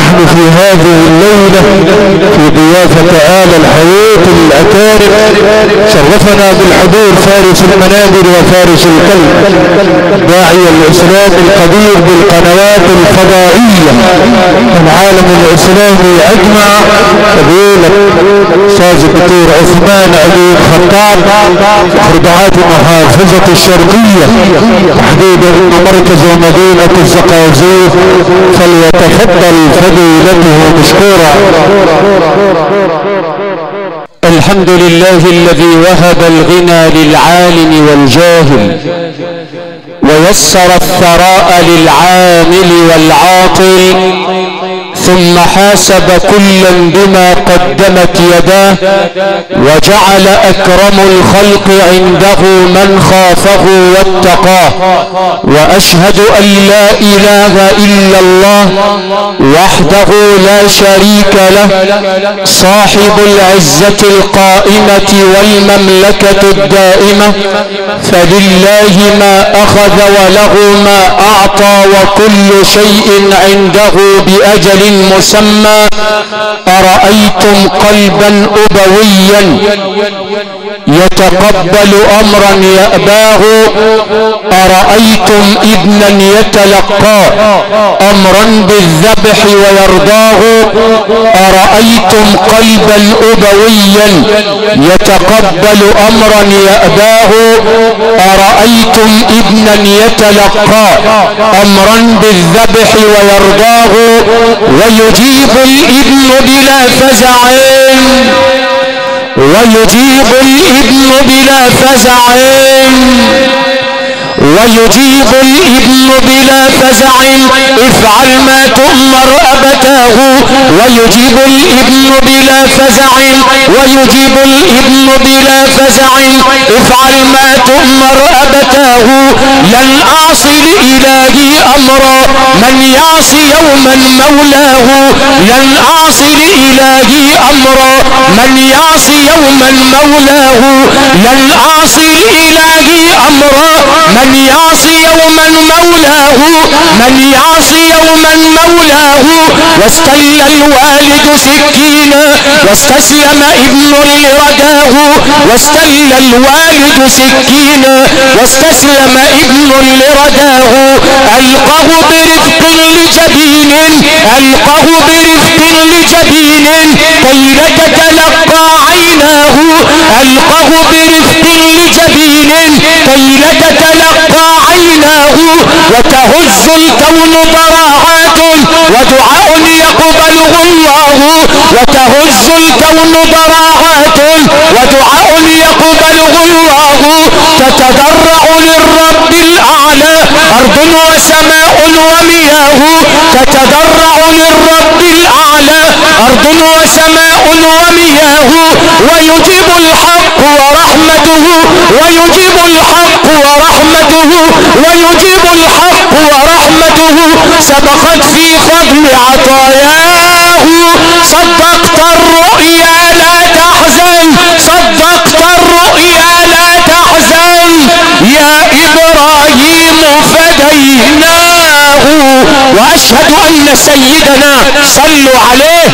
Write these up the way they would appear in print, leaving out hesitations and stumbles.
ونحن في هذه الليلة في ضيافة آل الحياة الأكارم. شرفنا بالحضور فارس المنابر وفارس القلب، داعي الإسلام القدير بالقنوات الفضائية العالم الإسلامي أجمع، فضيلة أستاذ الدكتور عثمان أبي الخطاب خردعات محافظة الشرقية تحديدا مركز ومدينة الزقازيق، فليتفضل فضيلته مشكورا. الحمد لله الذي وهب الغنى للعالم والجاهل، ويسر الثراء للعامل والعاطل، ثم حاسب كلا بما قدمت يداه، وجعل أكرم الخلق عنده من خافه واتقاه. وأشهد أن لا إله إلا الله وحده لا شريك له، صاحب العزة القائمة والمملكة الدائمة، فلله ما أخذ وله ما أعطى، وكل شيء عنده بأجل مسمى. أرأيتم قلبا أبويا يتقبل أمرا يأباه، أرأيتم ابنا يتلقى أمرا بالذبح ويرضاه، أرأيتم قلبا أبويا يتقبل أمرا يأباه، أرأيتم ابنا يتلقى أمرا بالذبح ويرضاه، ويجيب الابن بلا فزع، ويجيب الابن بلا فزع، ويجيب الابن بلا فزع، افعل ما تؤمر أبتاه. ويجيب الابن بلا فزع، ويجيب الابن بلا فزع، افعل ما تؤمر أبتاه. لن أعصي لإلهي أمرا، من يعصي يوما مولاه. لن أعصي لإلهي أمرا، من يعصي يوما مولاه. لن أعصي لإلهي أمرا، من يعصي يوما مولاه. من يعصي يوما مولاه. واستل الوالد سكينا واستسلم ابن لرداه. واستل الوالد سكينا واستسلم ابن لرداه. ألقه برفق لجبين، ألقه برفق لجبين، كي لا تتلقى عيناه. ألقه برفق لجبين، كي لا تتلقى عيناه. وتهز الكون ضراعات ودعاء يقبله الله. وتهز الكون ضراعات ودعاء يقبله الله. تتضرع للرب الأعلى أرض وسماء ومياه. تتضرع للرب الأعلى أرض وسماء ومياه. ويجيب الحق ورحمته، ويجيب الحق ورحمته، ويجيب الحق ورحمته. سبقت في فضل عطاياه. صدقت الرؤيا لا تحزن، صدقت الرؤيا لا تحزن، يا إبراهيم فديناه. وأشهد أن سيدنا صلوا عليه.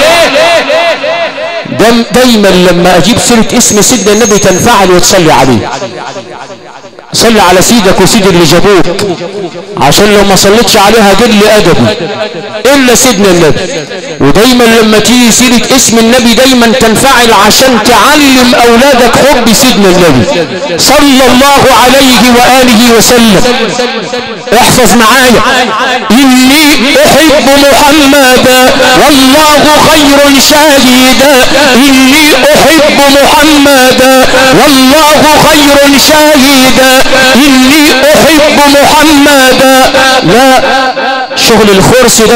دايما لما أجيب سيرة اسم سيدنا النبي تنفعل وتصلي عليه. صلي على سيدك وسيد اللي جابوك، عشان لو ما صليتش عليها قل أدبي إلا سيدنا النبي. ودايما لما تيجي سيرة اسم النبي دايما تنفعل عشان تعلم أولادك حب سيدنا النبي صلى الله عليه وآله وسلم. احفظ معايا: إني أحب محمدا والله خير شهيدا. إني أحب محمدا والله خير شهيدا. إني أحب محمدا. لا شغل الخرس ده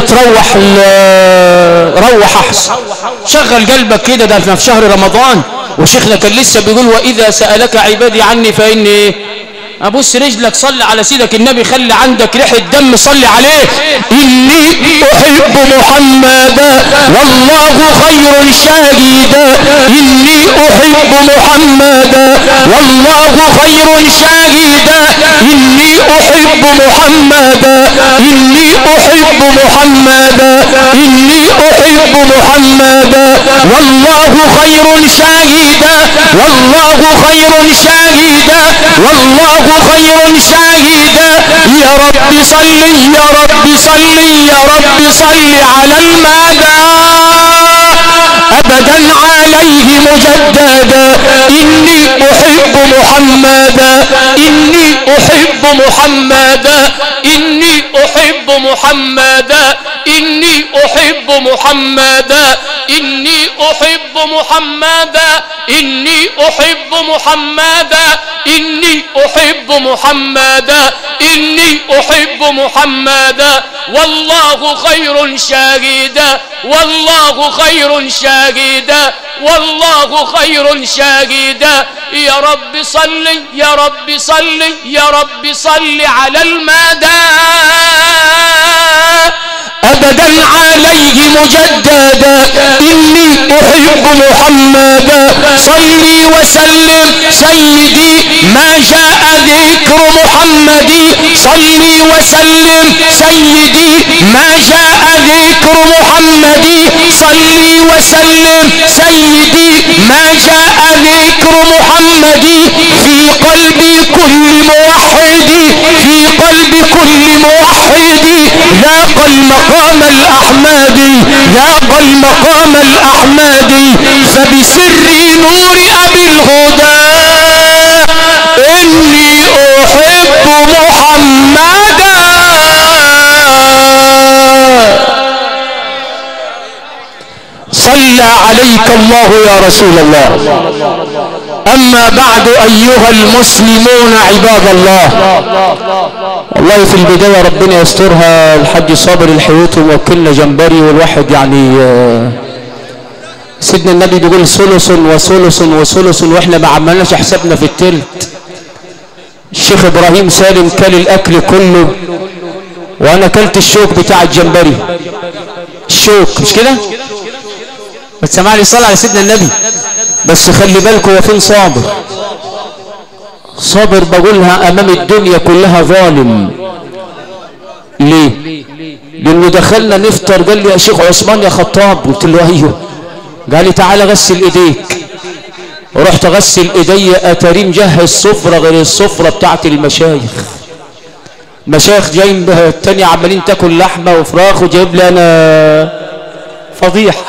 روح أحسن، شغل قلبك كده، ده في شهر رمضان وشيخنا كان لسه بيقول: وإذا سألك عبادي عني فإني أبص رجلك. صلي على سيدك النبي، خلي عندك ريحة دم، صلي عليه. إني أحب محمدا والله خير شهيدا. إني أحب محمدا والله خير شهيدا. إني أحب محمدا. إني أحب محمدا. إني أحب محمدا والله خير شاهدا والله خير شاهدا والله خير شاهدا يا رب صل يا رب صل يا رب صل على المدى أبدا عليه مجددا إني أحب محمدا إني أحب محمدا إني أحب محمدا إني أحب محمدا إني أحب محمدا إني أحب محمدا إني أحب محمدا إني أحب محمدا والله خير شاهدا والله خير شاهدا والله خير شاهدا يا رب صل يا رب صل يا رب صل على المدى أبدا عليه مجددا إني أحب محمدا صلي وسلم سيدي ما جاء ذكر محمد صلي وسلم سيدي ما جاء ذكر محمد صلي وسلم سيدي ما جاء ذكر محمد في قلب كل موحد في قلب كل موحد ذاق المقام الأحمدي ذاق المقام الأحمدي فبسر نور أبي الهدى إني أحب محمدا صلى عليك الله يا رسول الله. أما بعد أيها المسلمون عباد الله، والله في البداية ربنا يسترها الحاج صابر الحيوت ووكلنا جنبري والواحد يعني سيدنا النبي بيقول ثلث وثلث وثلث واحنا ما عملناش حسابنا في التلت. الشيخ ابراهيم سالم كل الاكل كله وانا كلت الشوك بتاع الجنبري. الشوك مش كده؟ ما تسمعني صلى على سيدنا النبي. بس خلي بالكم هو فين صابر؟ صابر بقولها امام الدنيا كلها ظالم. ليه؟ لانه دخلنا نفطر قال لي يا شيخ عثمان يا خطاب، قلت له ايوه. قال لي تعالى غسل ايديك. ورحت اغسل ايدي اتاري مجهز سفره غير السفره بتاعت المشايخ. مشايخ جايين بها التانية عمالين تاكل لحمه وفراخ وجايب لي انا فضيحه.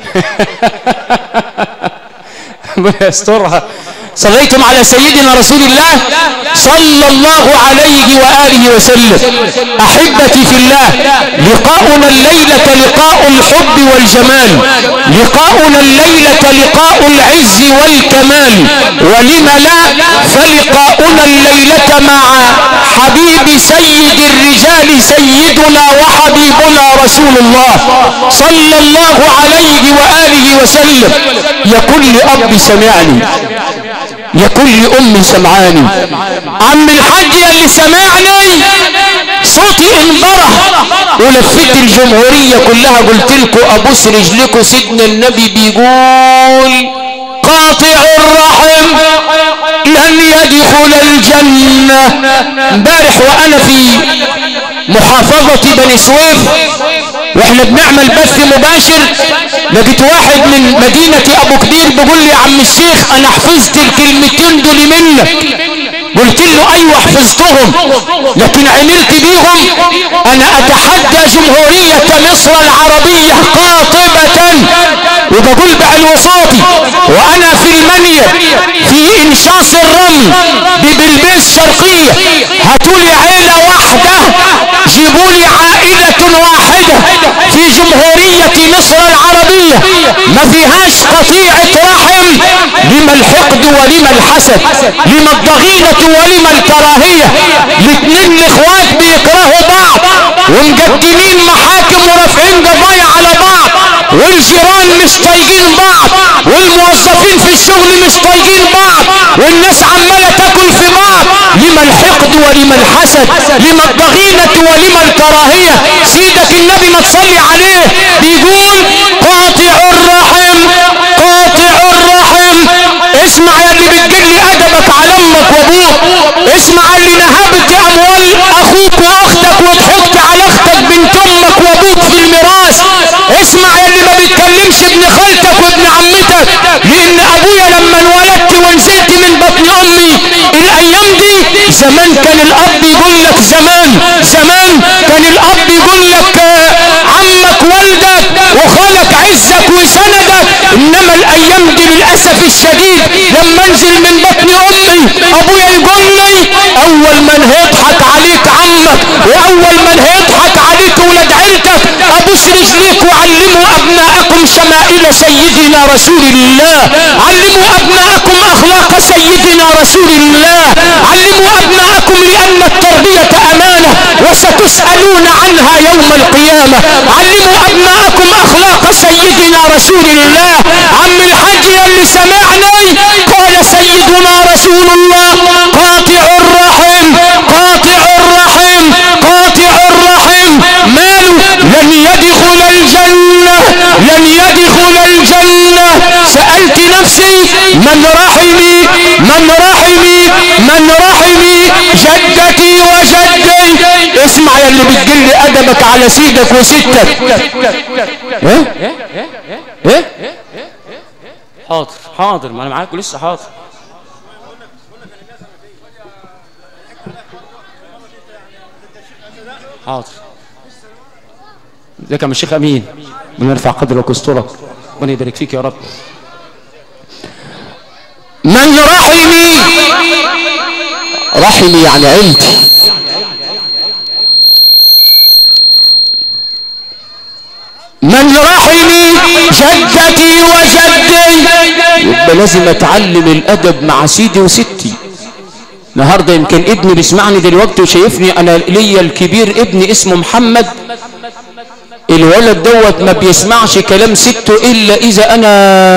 ربنا يسترها. صليتم على سيدنا رسول الله صلى الله عليه وآله وسلم. أحبتي في الله، لقاؤنا الليلة لقاء الحب والجمال، لقاؤنا الليلة لقاء العز والكمال، ولم لا فلقاؤنا الليلة مع حبيب سيد الرجال سيدنا وحبيبنا رسول الله صلى الله عليه وآله وسلم. يا كل أب سمعني، يا كل أم سمعاني، عم الحاج اللي سمعني صوتي انبره ولفت الجمهورية كلها قلت لكم ابوس رجلكم سيدنا النبي بيقول قاطع الرحم لن يدخل الجنة. امبارح وانا في محافظة بني سويف واحنا بنعمل بث مباشر لقيت واحد من مدينة ابو كبير بيقول لي يا عم الشيخ انا حفظت الكلمتين دول منك. قلت له ايوه حفظتهم لكن عملت بيهم. انا اتحدى جمهورية مصر العربية قاطبة وبقول بعلو صوتي وانا في المنيا في انشاص الرمل ببلبيس شرقية، هاتولي عيلة واحدة جيبولي عائلة واحدة في جمهورية مصر العربية ما فيهاش قطيعة رحم. لما الحقد ولما الحسد، لما الضغينة ولما الكراهية. الاتنين الاخوات بيكرهوا بعض ومقدمين محاكم ورافعين قضايا على بعض، والجيران مش طايقين بعض، والموظفين في الشغل مش طايقين بعض، والناس عمالة تاكل في بعض. لما الحقد ولما الحسد، لما الضغينة ولما الكراهية. سيدك النبي ما تصلي عليه بيقول قاطع الرحم قاطع الرحم. اسمع يا اللي بتجيب لي ادبك على امك وابوك، اسمع اللي نهبت اموال اخوك واختك وضحكت على اختك بنت امك وابوك في الميراث، اسمع يا اللي لما انزل من بطن امي ابويا يقول لي اول من هيضحك عليك عمك، واول من هيضحك عليك ولاد عيلتك، ابوس رجليك وعلموا ابناءكم شمائل سيدنا رسول الله، علموا ابناءكم اخلاق سيدنا رسول الله، علموا ابناءكم لان التربية امانة وستسألون عنها يوم القيامة، علموا ابناءكم اخلاق سيدنا رسول الله. عم الحاج اللي سمعني قال سيدنا رسول الله قاطع الرحم قاطع الرحم قاطع الرحم ماله لن يدخل الجنة لن يدخل الجنة. سألت نفسي من رحمي من رحمي من رحمي؟ جدتي وجدي. اسمع يا اللي بتقل ادبك على سيدك وستك. ايه حاضر حاضر، ما انا معاكم لسه. حاضر حاضر. ازيك يا عم الشيخ امين؟ من يرفع قدرك واسترك، ربنا يبارك فيك يا رب. من رحمي؟ رحمي يعني عيلتي. من رحمي؟ جدتي وجدي. يبقى لازم اتعلم الادب مع سيدي وستي. النهارده يمكن ابني بيسمعني دلوقتي وشايفني انا ليا الكبير ابني اسمه محمد، الولد دوت ما بيسمعش كلام سته الا اذا انا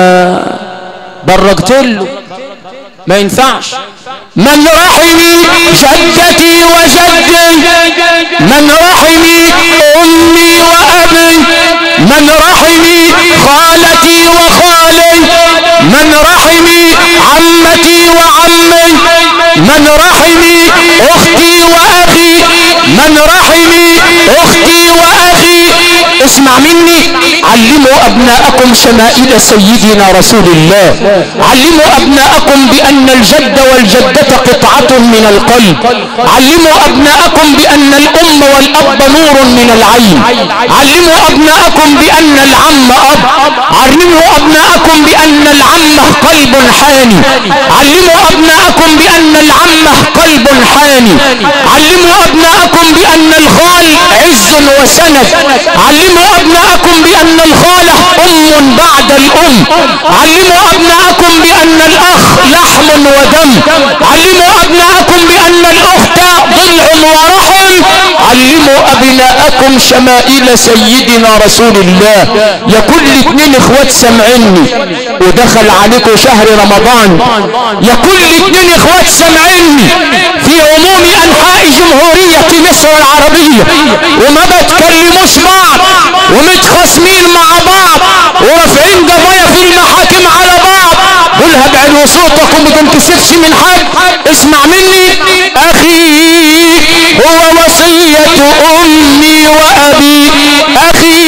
برجت له، ما ينفعش. من رحمي؟ جدتي وجدي. من رحمي؟ امي وابي. من رحمي؟ خالتي وخالي. من رحمي؟ عمتي وعمي. من رحمي؟ اختي واخي. من رحمي؟ اختي واخي. اسمع مني، علموا ابناءكم شمائل سيدنا رسول الله، علموا ابناءكم بان الجد والجدة قطعة من القلب، علموا ابناءكم بان الام والاب نور من العين، علموا ابناءكم بان العم اب، علموا ابناءكم بان العمة قلب حاني، علموا ابناءكم بان العمة قلب حاني، علموا ابناءكم بان الخال عز وسند، علموا ابناءكم بان الخالة ام بعد الام، علموا ابناءكم بان الاخ لحم ودم، علموا ابناءكم بان الاخت ضلع ورحم، علموا ابناءكم شمائل سيدنا رسول الله. يا كل اتنين اخوات سمعني ودخل عليكم شهر رمضان، يا كل اتنين اخوات سمعني في عموم انحاء جمهورية مصر العربية وما بتكلموش بعض ومتخاصمين مع بعض ورافعين قضايا في المحاكم على بعض، قولها بعلو صوتك وما تنكسفش من حد. اسمع مني، اخي هو وصية امي وابي، اخي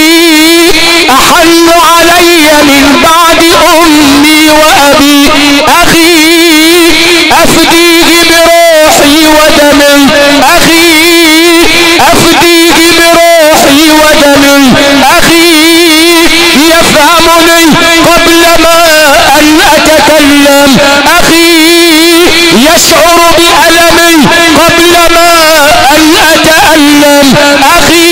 احن علي من بعد امي وابي، اخي افديه بروحي ودمي، اخي افديه بروحي ودمي، اخي يفهمني قبل ما ان اتكلم، اخي يشعر بألمي قبل ما ان اتألم، اخي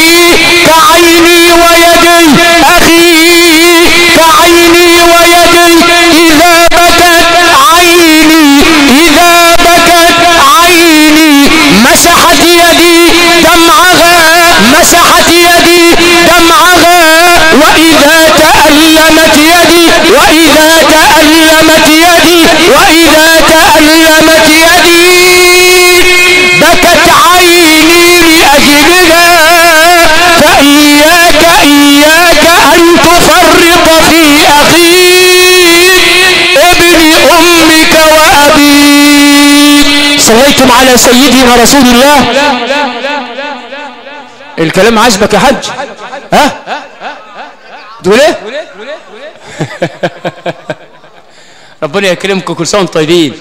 كعيني ويدي، اخي كعيني ويدي، اذا بكت عيني، اذا بكت عيني مسحت يدي دمعها، مسحت يدي دمعها، واذا تألمت يدي، واذا تألمت يدي، واذا تألمت يدي بكت عيني لأجلها، فإياك إياك أن تفرط في أخيك ابن أمك وأبيك. صليتم على سيدنا رسول الله؟ الكلام عجبك يا حج؟ ها؟ تقول ايه؟ ربنا يكرمكم، كل سنة وانتم طيبين.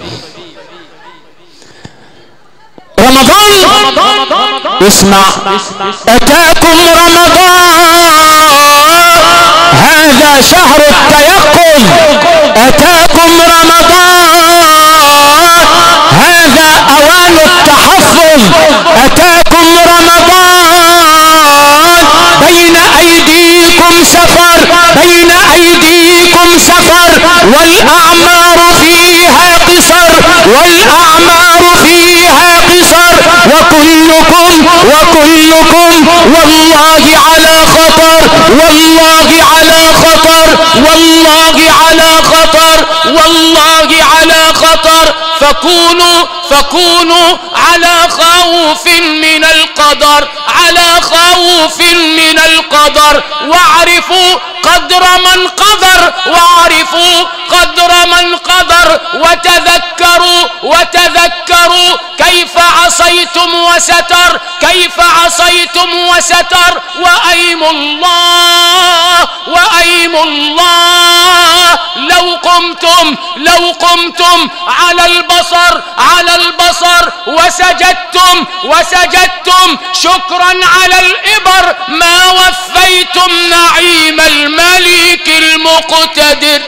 رمضان اسمع، اتاكم رمضان هذا شهر التيقظ، اتاكم رمضان وكلكم والله على خطر، والله على خطر، والله على خطر، والله على خطر. فكونوا على خوف من القدر، على خوف من القدر، واعرفوا قدر من قدر، واعرفوا قدر من قدر، وتذكروا كيف عصيتم وستر، كيف عصيتم وستر. وأيم الله لو قمتم على البصر وسجدتم شكرا على الإبر ما وفيتم نعيم الملك المقتدر.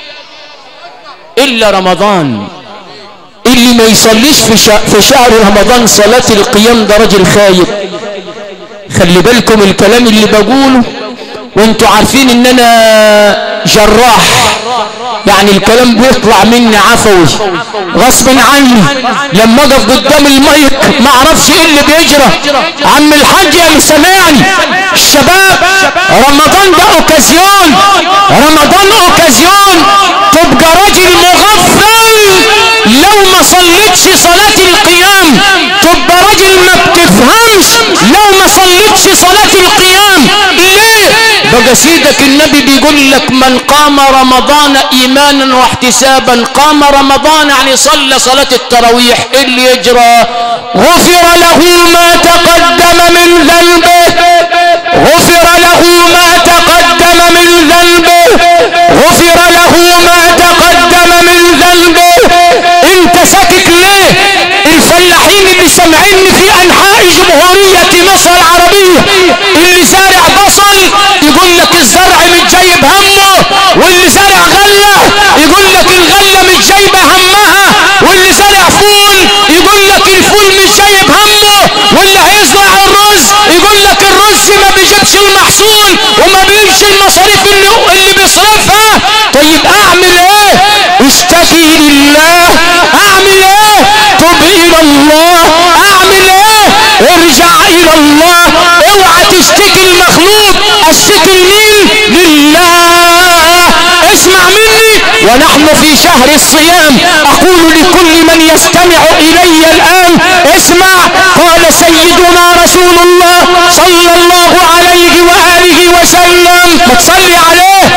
إلا رمضان، اللي ما يصليش في شهر رمضان صلاة القيام ده راجل خايب. خلي بالكم الكلام اللي بقوله وانتوا عارفين ان انا جراح، يعني الكلام بيطلع مني عفوي غصب عني. لما اقف قدام المايك ما اعرفش ايه اللي بيجرى. عم الحاج يا اللي سامعني، الشباب، رمضان ده اوكازيون، رمضان اوكازيون تبقى راجل مغفل لو ما صليتش صلاة القيام، تبقى راجل ما بتفهمش لو ما صليتش صلاة القيام. ليه؟ بقى سيدك النبي بيقول لك من قام رمضان ايمانا واحتسابا، قام رمضان يعني صلى صلاة التراويح، اللي يجرى غفر له ما تقدم من ذنبه، غفر له ما تقدم من ذنبه، غفر له ما تقدم من ذنبه. انت ساكت ليه؟ الفلاحين اللي سامعيني في انحاء جمهورية مصر العربية، اللي زارع بصل يقول لك الزرع مش جايب همه، واللي زارع غلة يقول لك الغلة مش جايبة همها، واللي زارع فول يقول لك الفول مش جايب همه، واللي هيزرع الرز يقول لك الرز ما بيجيبش المحصول وما بيجيبش المصاريف اللي بيصرفها. طيب اعمل ايه؟ اشتكي لله. اعمل ايه؟ تب الى الله. اعمل ايه؟ ارجع الى الله. اوعى تشتكي المخلوق، اشتكي لمين؟ لله. اسمع مني، ونحن في شهر الصيام اقول لكل من يستمع الي الان اسمع. قال سيدنا رسول الله صلى الله عليه وآله وسلم، ما تصلي عليه،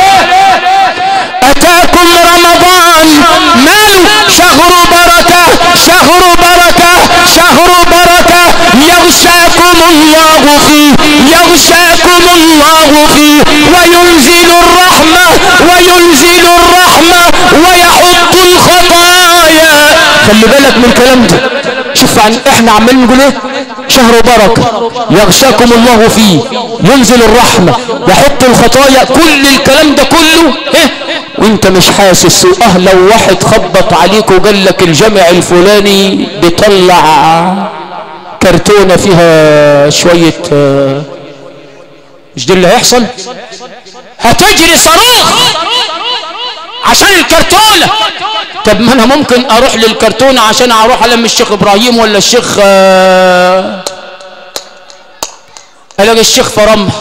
اتاكم رمضان مال شهر بركة، شهر بركة، شهر بركة، يغشاكم الله فيه، يغشاكم الله فيه، وينزل الرحمة، وينزل الرحمة، ويحط الخطايا. خلي بالك من الكلام ده. شوف احنا عمالين نقول ايه؟ شهر بركة، يغشاكم الله فيه، ينزل الرحمة، يحط الخطايا، كل الكلام ده كله ايه وانت مش حاسس. لو واحد خبط عليك وقال لك الجامع الفلاني بيطلع كرتونة فيها شوية، مش ده اللي هيحصل؟ هتجري صاروخ عشان الكرتونة. طب ما انا ممكن اروح للكرتونة عشان اروح علم الشيخ ابراهيم ولا الشيخ الاقي الشيخ فرمح.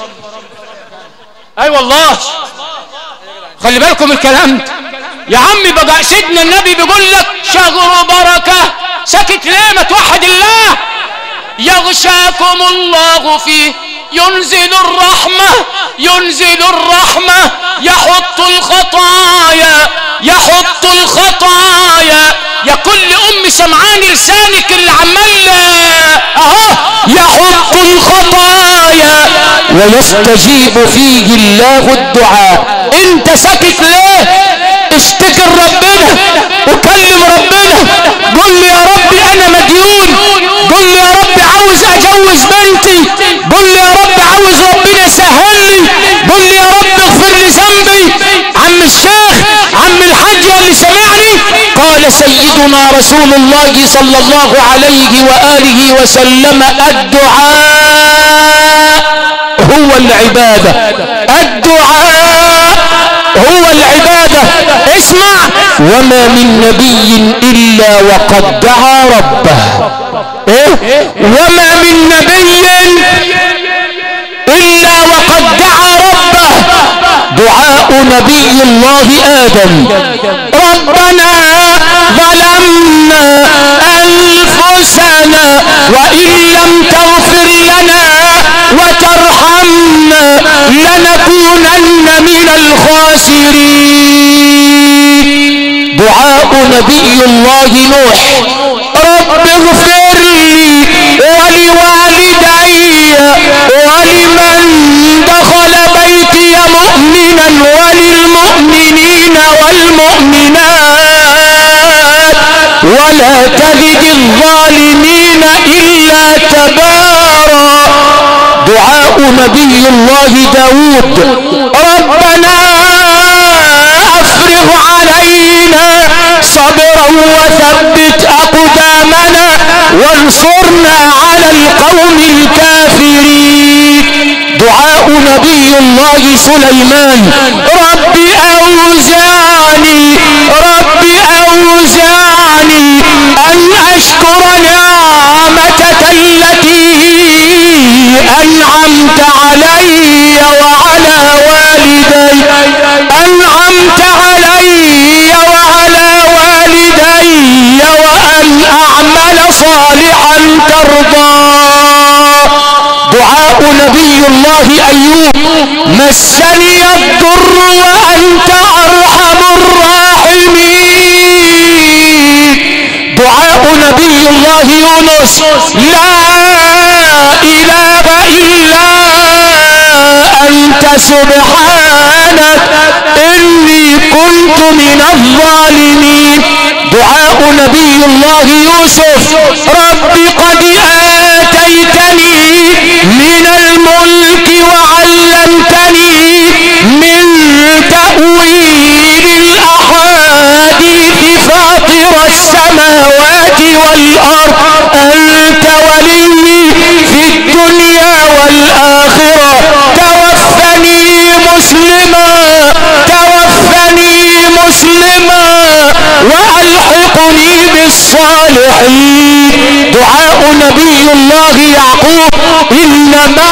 اي والله، خلي بالكم الكلام ده يا عمي. بقى سيدنا النبي بيقول لك شهر بركة، سكت ليه؟ ما توحد الله. يغشاكم الله فيه، ينزل الرحمة، ينزل الرحمة، يحط الخطايا، يحط الخطايا. يا كل ام سمعان لسانك اللي عمال اهو، يحط الخطايا ويستجيب فيه الله الدعاء. انت ساكت ليه؟ اشتكي ربنا وكلم ربنا، قل لي يا ربي انا مديون، قل لي يا ربي عاوز اجوز بنتي، قل لي يا ربي عاوز ربنا يسهل لي، قل لي يا رب اغفر لي ذنبي. عم الشيخ، عم الحاج اللي سمعني، قال سيدنا رسول الله صلى الله عليه وآله وسلم الدعاء هو العبادة، الدعاء هو العبادة. اسمع، وما من نبي إلا وقد دعا ربه. إيه؟ وما من نبي إلا وقد دعا ربه. دعاء نبي الله آدم: ربنا ظلمنا أنفسنا وإن لم تغفر لنا وترحمنا لنكونن من الخاسرين. دعاء نبي الله نوح: رب اغفر لي ولوالدي ولمن دخل بيتي مؤمنا وللمؤمنين والمؤمنات ولا تزد الظالمين إلا تبارا. دعاء نبي الله داود: ربنا أفرغ علينا صبرا وثبت أقدامنا وانصرنا على القوم الكافرين. دعاء نبي الله سليمان: رب أوزعني أن أشكر نعمتك التي أنعمت علي وعلى والدي وأن أعمل صالحا ترضاه. دعاء نبي الله أيوب: مسني الضر وأنت أرحم الراحمين. دعاء نبي الله يونس: لا إله إلا أنت سبحانك إني كنت من الظالمين. دعاء نبي الله يوسف: رب قد آتيتني من الملك وعلمتني من تأويل الأحاديث فاطر السماوات والأرض أنت ولي في الدنيا والآخرة توفني مسلما وألحقني بالصالحين. دعاء نبي الله يعقوب: إنما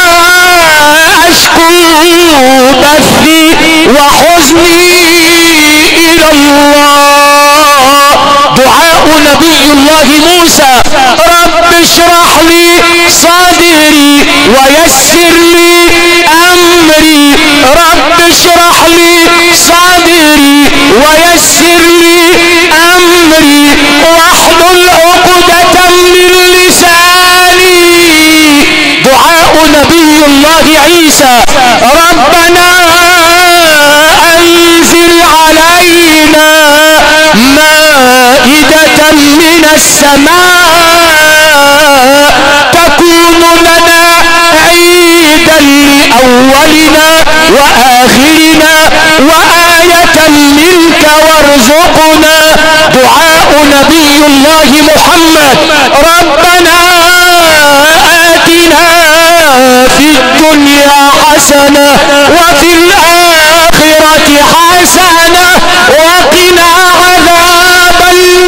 أشكو بثي وحزني إلى الله. دعاء نبي الله موسى: رب اشرح لي صدري ويسر لي أمري. رب اشرح لي صدري ويسر لي أمري واحلل عقدة من لساني. دعاء نبي الله عيسى: ربنا أنزل علينا مائدة من السماء تكون لنا عيدا لأولنا وآخرنا وآية منك وارزقنا. دعاء نبي الله محمد: ربنا آتنا في الدنيا حسنة وفي الآخرة حسنة وقنا عذاب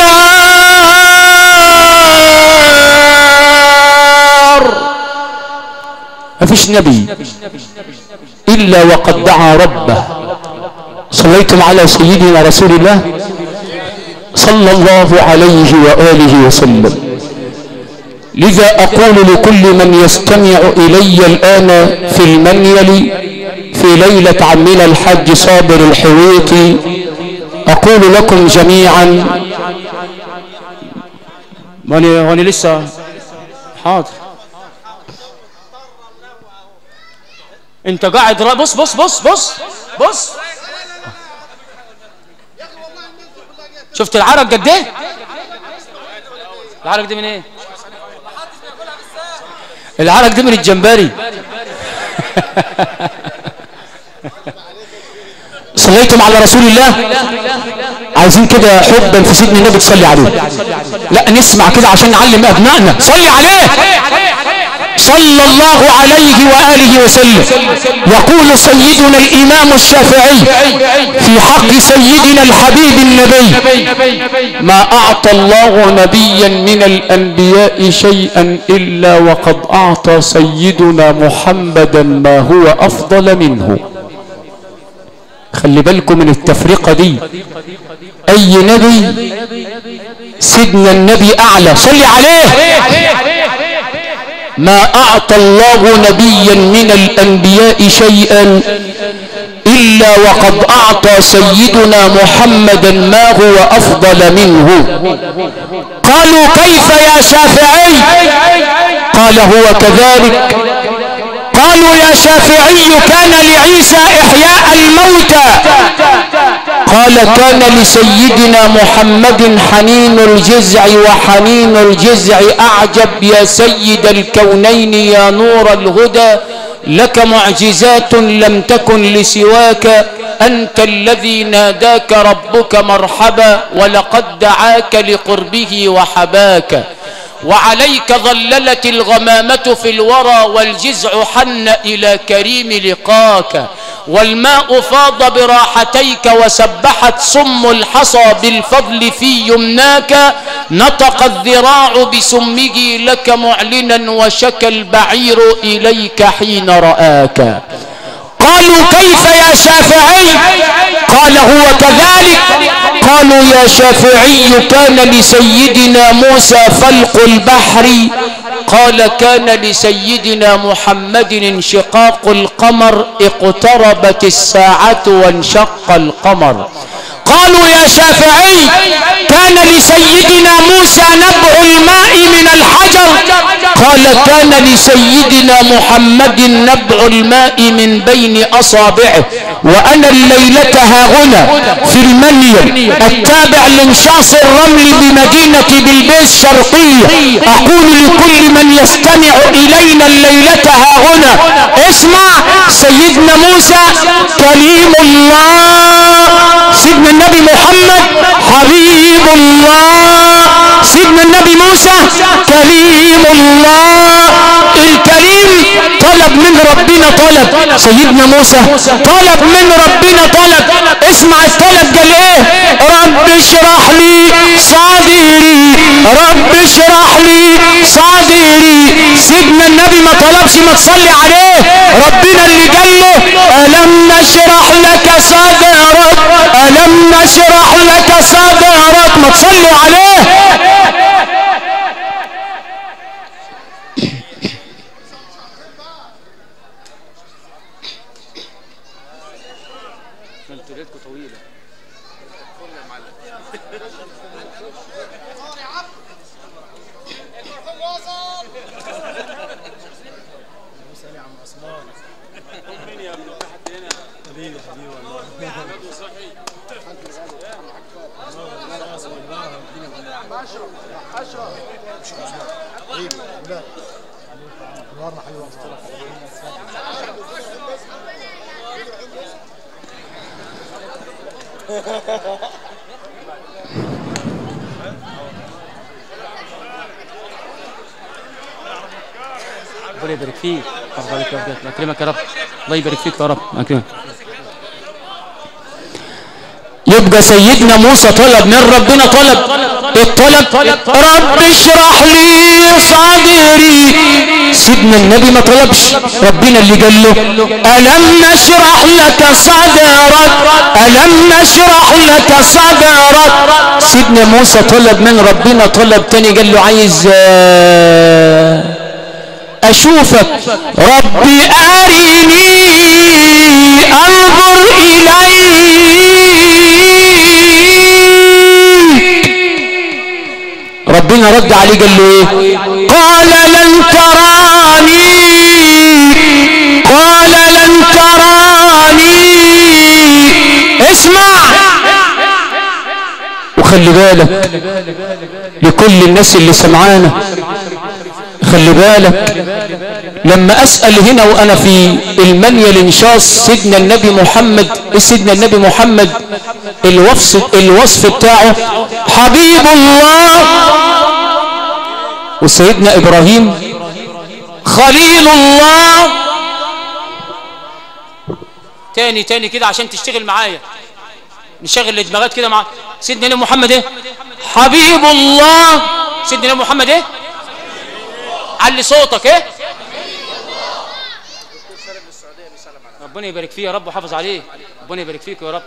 النار. مفيش نبي إلا وقد دعا ربه. صليتم على سيدنا رسول الله صلى الله عليه وآله وسلم. لذا أقول لكل من يستمع إلي الآن في المنيل في ليلة عمنا الحاج صابر الحويطي، أقول لكم جميعا: وأنا لسه حاضر. انت قاعد بص بص بص بص بص، شفت العرق قد ايه؟ العرق دي من ايه؟ العرق دي من الجمبري. صليتم على رسول الله؟ عايزين كده حبا في سيدنا النبي تصلي عليه. لا نسمع كده عشان نعلم ابنائنا. صلي عليه. صلى الله عليه وآله وسلم. يقول سيدنا الإمام الشافعي في حق سيدنا الحبيب النبي: ما أعطى الله نبيا من الأنبياء شيئا إلا وقد أعطى سيدنا محمدا ما هو أفضل منه. خلي بالكم من التفرقة دي. أي نبي سيدنا النبي أعلى، صلي عليه. ما أعطى الله نبيا من الأنبياء شيئا إلا وقد أعطى سيدنا محمدا ما هو أفضل منه. قالوا: كيف يا شافعي؟ قال: هو كذلك. قالوا: يا شافعي، كان لعيسى إحياء الموتى. قال: كان لسيدنا محمد حنين الجزع، وحنين الجزع أعجب يا سيد الكونين يا نور الهدى، لك معجزات لم تكن لسواك، أنت الذي ناداك ربك مرحبا، ولقد دعاك لقربه وحباك. وعليك ظللت الغمامة في الورى، والجزع حن إلى كريم لقاك، والماء فاض براحتيك، وسبحت صم الحصى بالفضل في يمناك، نطق الذراع بسمه لك معلنا، وشكى البعير إليك حين رآك. قالوا: كيف يا شافعي؟ قال: هو كذلك. قالوا: يا شافعي، كان لسيدنا موسى فلق البحر. قال: كان لسيدنا محمد انشقاق القمر، اقتربت الساعة وانشق القمر. قالوا: يا شافعي، كان لسيدنا موسى نبع الماء من الحجر. قال: كان لسيدنا محمد نبع الماء من بين أصابعه. وأنا الليلة هاهنا في المنيل التابع لانشاص الرمل بمدينة بلبيس شرقية، أقول لكل من يستمع إلينا الليلة هاهنا: اسمع، سيدنا موسى كليم الله، سيدنا النبي محمد حبيب الله، سيدنا النبي موسى كليم الله. الكريم طلب من ربنا طلب، سيدنا موسى طلب من ربنا طلب. اسمع الطلب قال ايه: رب اشرح لي صدري، رب اشرح لي صدري. سيدنا النبي ما طلبش، ما تصلي عليه، ربنا اللي قال له: ألم نشرح لك صدرك، ألم نشرح لك صدرك. ما تصلي عليه. الله يبارك فيك، الله يكرمك يا رب، الله يبارك فيك يا رب، أكرمك. يبقى سيدنا موسى طلب من ربنا طلب، الطلب رب اشرح لي صدري. سيدنا النبي ما طلبش، ربنا اللي قال له: ألم نشرح لك صدرك، ألم نشرح لك صدرك. سيدنا موسى طلب من ربنا طلب تاني، قال له: عايز أشوفك. ربي أريني أنظر إليك. ربنا رد عليه قال له ايه؟ قال: لن تراني، قال: لن تراني. اسمع وخلي بالك لكل الناس اللي سمعانا، خلي بالك لما أسأل هنا وأنا في المنيل انشاص سيدنا النبي محمد، سيدنا النبي محمد الوصف بتاعه حبيب الله، وسيدنا إبراهيم خليل الله. تاني كده عشان تشتغل معايا، نشغل الدماغات كده مع سيدنا النبي محمد ايه؟ حبيب الله. سيدنا النبي محمد ايه؟ علي صوتك ايه؟ ربنا يبارك فيه يا رب وحافظ عليه، ربنا يبارك فيك يا رب.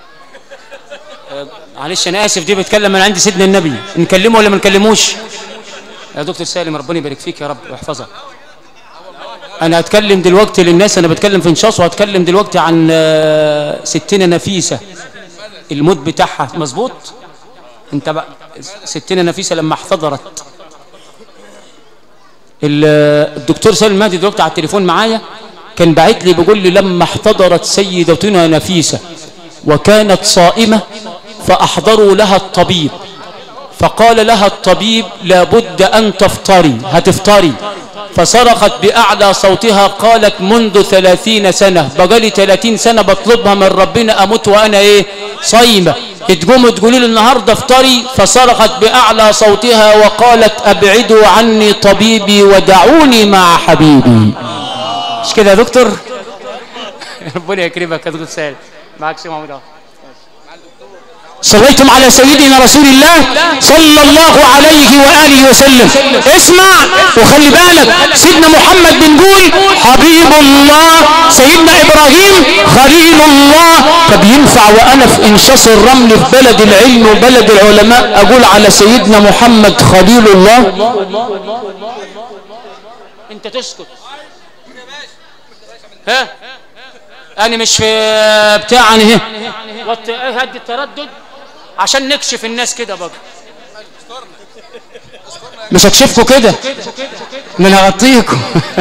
معلش انا اسف، دي بتكلم من عند سيدنا النبي، نكلمه ولا ما نكلموش؟ يا دكتور سالم ربنا يبارك فيك يا رب ويحفظك. انا هتكلم دلوقتي للناس، انا بتكلم في نشاص، وهتكلم دلوقتي عن ستنا نفيسه، الموت بتاعها مظبوط. انت بقى ستنا نفيسه لما احتضرت، الدكتور سالم المهدي دلوقتي على التليفون معايا، كان باعت لي بيقول لي لما احتضرت سيدتنا نفيسه وكانت صائمه فاحضروا لها الطبيب، فقال لها الطبيب لابد ان تفطري، هتفطري. فصرخت بأعلى صوتها قالت منذ 30 سنة، بقالي 30 سنة بطلبها من ربنا أموت وأنا إيه؟ صايمة. تقوموا تقولوا لي النهاردة افطري. فصرخت بأعلى صوتها وقالت أبعدوا عني طبيبي ودعوني مع حبيبي. مش كده يا دكتور؟ ربنا يكرمك يا دكتور سالم. معاك سيدي محمود. صليتم على سيدنا رسول الله صلى الله عليه وآله وسلم. اسمع وخلي بالك، سيدنا محمد بنقول حبيب الله، سيدنا إبراهيم خليل الله. طب ينفع وأنا في إنشاص الرمل في بلد العلم وبلد العلماء أقول على سيدنا محمد خليل الله؟ أنت تسكت. ها أنا مش في بتاع أنا هدي التردد عشان نكشف الناس كده بقى. مش هكشفكم كده، انا هغطيكم.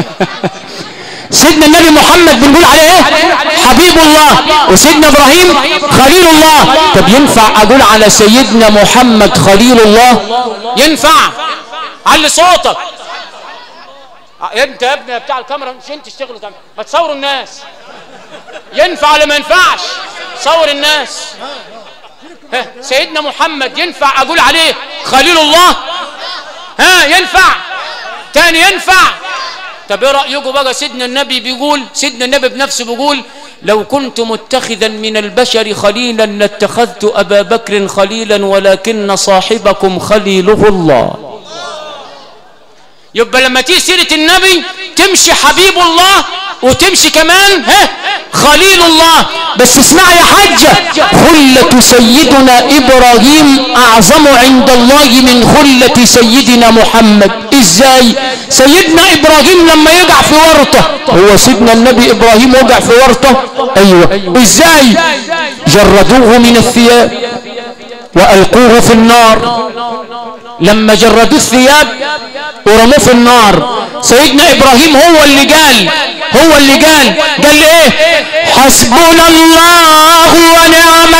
سيدنا النبي محمد بنقول عليه ايه؟ حبيب الله. وسيدنا ابراهيم خليل الله. طب ينفع اقول على سيدنا محمد خليل الله؟ ينفع. علي صوتك انت يا ابني بتاع الكاميرا، مش انت تشتغلوا ما تصوروا الناس. ينفع ولا ما ينفعش؟ صور الناس. سيدنا محمد ينفع اقول عليه خليل الله؟ ها ينفع؟ تاني ينفع؟ طب ايه رايكم بقى؟ سيدنا النبي بيقول، سيدنا النبي بنفسه بيقول لو كنت متخذا من البشر خليلا لاتخذت ابا بكر خليلا ولكن صاحبكم خليله الله. يبقى لما تيجي سيره النبي تمشي حبيب الله وتمشي كمان خليل الله. بس اسمع يا حجة، خلة سيدنا إبراهيم أعظم عند الله من خلة سيدنا محمد. إزاي؟ سيدنا إبراهيم لما يقع في ورطة، هو سيدنا النبي إبراهيم وقع في ورطة؟ أيوة. إزاي؟ جردوه من الثياب وألقوه في النار. لما جردوا الثياب ورموه في النار، سيدنا إبراهيم هو اللي قال ايه؟ حسبنا الله ونعم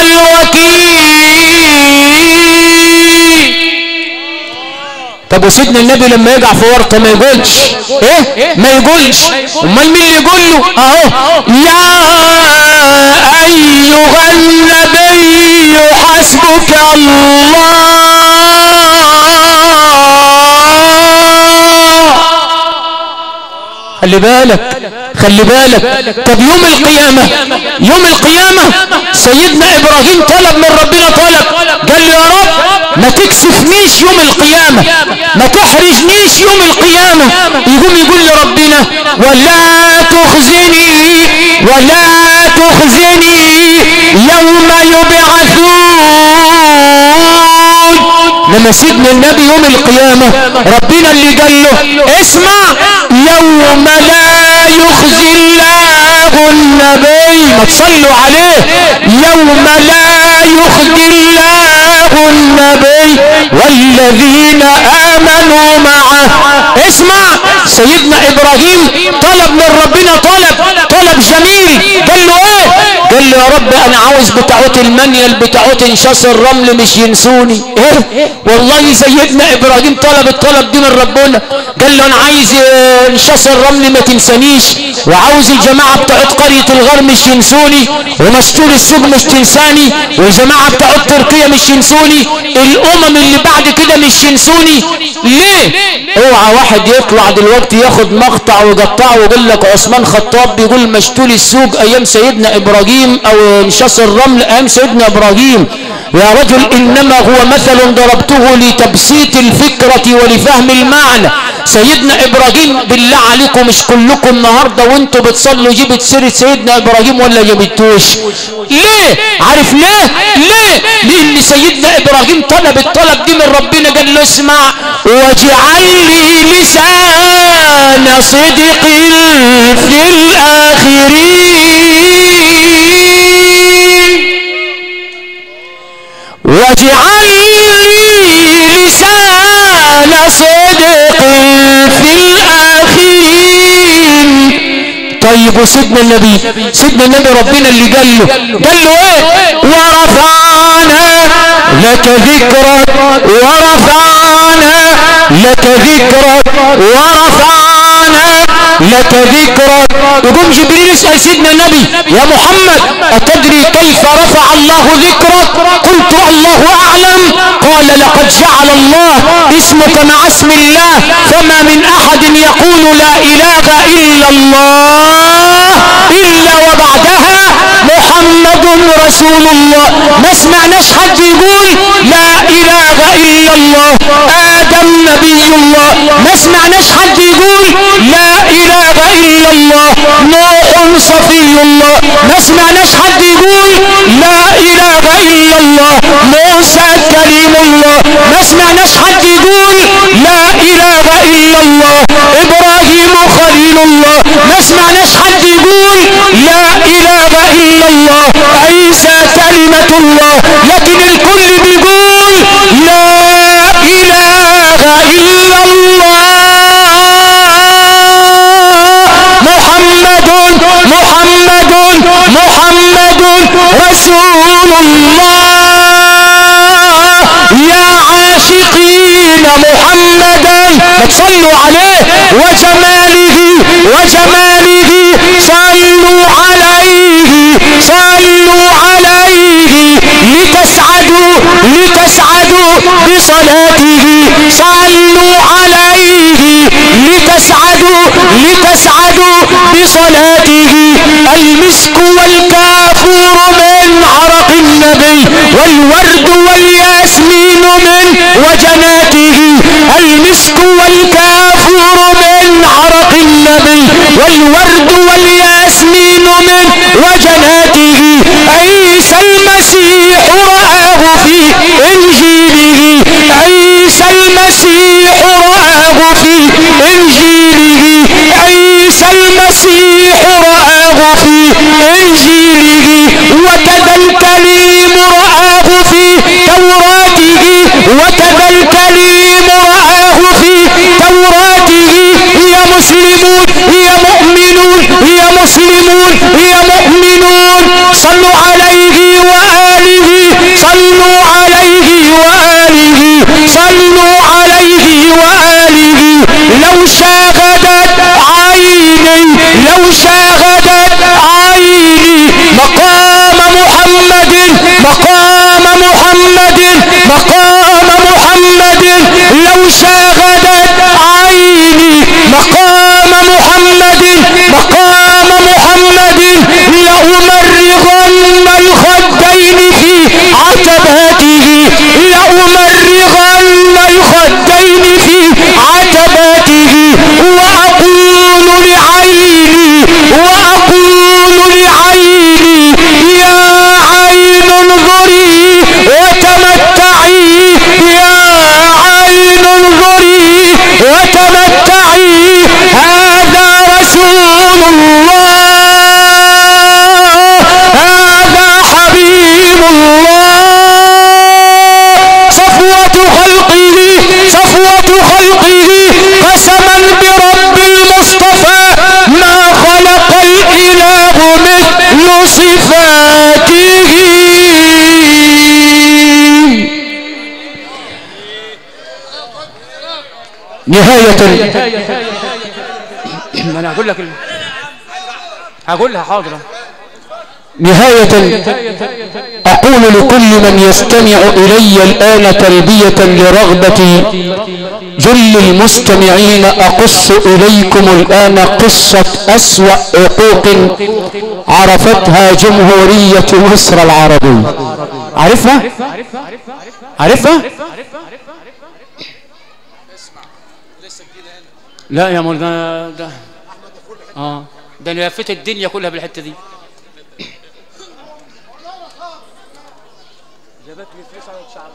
الوكيل. طب وسيدنا النبي لما يقع في ورطه ما يقولش ايه؟ ما يقولش. امال مين اللي يقول له؟ اهو يا ايها النبي حسبك الله. خلي بالك. طب يوم القيامة سيدنا إبراهيم طلب من ربنا، قال له يا رب ما تكسفنيش يوم القيامة، ما تحرجنيش يوم القيامة. يقوم يقول لربنا ولا تخزني يوم يبعثون. لما سيدنا النبي يوم القيامة ربنا اللي قال له اسمع يوم لا يخزي الله النبي، ما تصلوا عليه، يوم لا يخزي الله النبي والذين آمنوا معه. اسمع سيدنا إبراهيم طلب من ربنا طلب جميل. قال له ايه؟ قال له يا رب انا عاوز بتاعوت المنيل بتاعوت انشاص الرمل مش ينسوني. ايه والله سيدنا ابراهيم طلب الطلب دي من ربنا، قال له انا عايز انشاص الرمل ما تنسانيش، وعاوز الجماعه بتاعت قريه الغار مش ينسوني، ومستور السوق مش تنساني، والجماعه بتاعت تركيا مش ينسوني، الامم اللي بعد كده مش ينسوني. ليه؟ اوعى واحد يطلع دلوقتي ياخد مقطع ويقطعه ويقول لك عثمان خطاب بيقول مشتول السوق ايام سيدنا ابراهيم او انشاص الرمل ايام سيدنا ابراهيم. يا رجل انما هو مثل ضربته لتبسيط الفكرة ولفهم المعنى. سيدنا ابراهيم بالله عليكم مش كلكم النهاردة وانتوا بتصلوا جبت سيرة سيدنا ابراهيم ولا جبتوش؟ ليه؟ عارف ليه؟ ليه؟ لان سيدنا ابراهيم طلب الطلب دي من ربنا، قال له اسمع واجعل لي لسان صدق في الاخرين، واجعل لي لسان صدق في الآخرين. طيب وسيدنا النبي، سيدنا النبي ربنا اللي قال له ايه؟ ورفعنا لك ذكرك، ورفعنا لك ذكرك، ورفعنا لك ذكرك. يقوم جبريل يسأل سيدنا النبي يا محمد أتدري كيف رفع الله ذكرك؟ قلت الله أعلم. قال لقد جعل الله اسمك مع اسم الله، فما من أحد يقول لا إله إلا الله إلا وبعدها محمد رسول الله. ما سمعناش حد يقول لا إله إلا الله آدم نبي الله، ما سمعناش حد يقول لا إله إلا الله نوح صفي الله، ما سمعناش حد يقول لا إله إلا الله موسى كليم الله، ما سمعناش حد يقول لا إله إلا الله إبراهيم خليل الله، ما سمعناش حد يقول لا إله إلا الله عيسى كلمة الله، لكن الكل بيقول لا إله إلا الله محمد رسول الله. يا عاشقين محمدا صلوا عليه وجماله صلوا عليه لتسعدوا بصلاته، صلوا عليه لتسعدوا بصلاته. المسك والكافور من عرق النبي، والورد والياسمين من وجناته. المسك والكافور من عرق النبي، والورد والياسمين من وجناته. عيسى المسيح رآه في إنجيله، عيسى المسيح رآه في إنجيله، عيسى المسيح رآه في إنجيله. وكذا الكليم رآه في توراته، وكذا الكليم رآه في توراته. يا مسلمون يا مؤمنون نهاية انا هقول لك هقولها حاضر. نهاية أقول لكل من يستمع إلي الآن تلبية لرغبة جل المستمعين، أقص إليكم الآن قصة أسوأ عقوق عرفتها جمهورية مصر العربية. عارفها؟ لا يا مولانا ده ده انا لفيت الدنيا كلها بالحته دي. جابت لي فلوس على شعر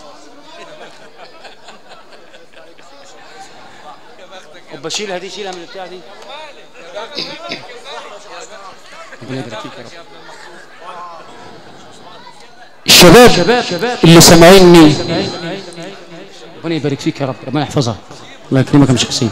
راسي. وبشيلها دي، شيلها من البتاع دي. ربنا يبارك فيك يا رب. الشباب اللي سامعيني ربنا يبارك فيك يا رب، ربنا يحفظها، الله يكرمك يا مش حسين.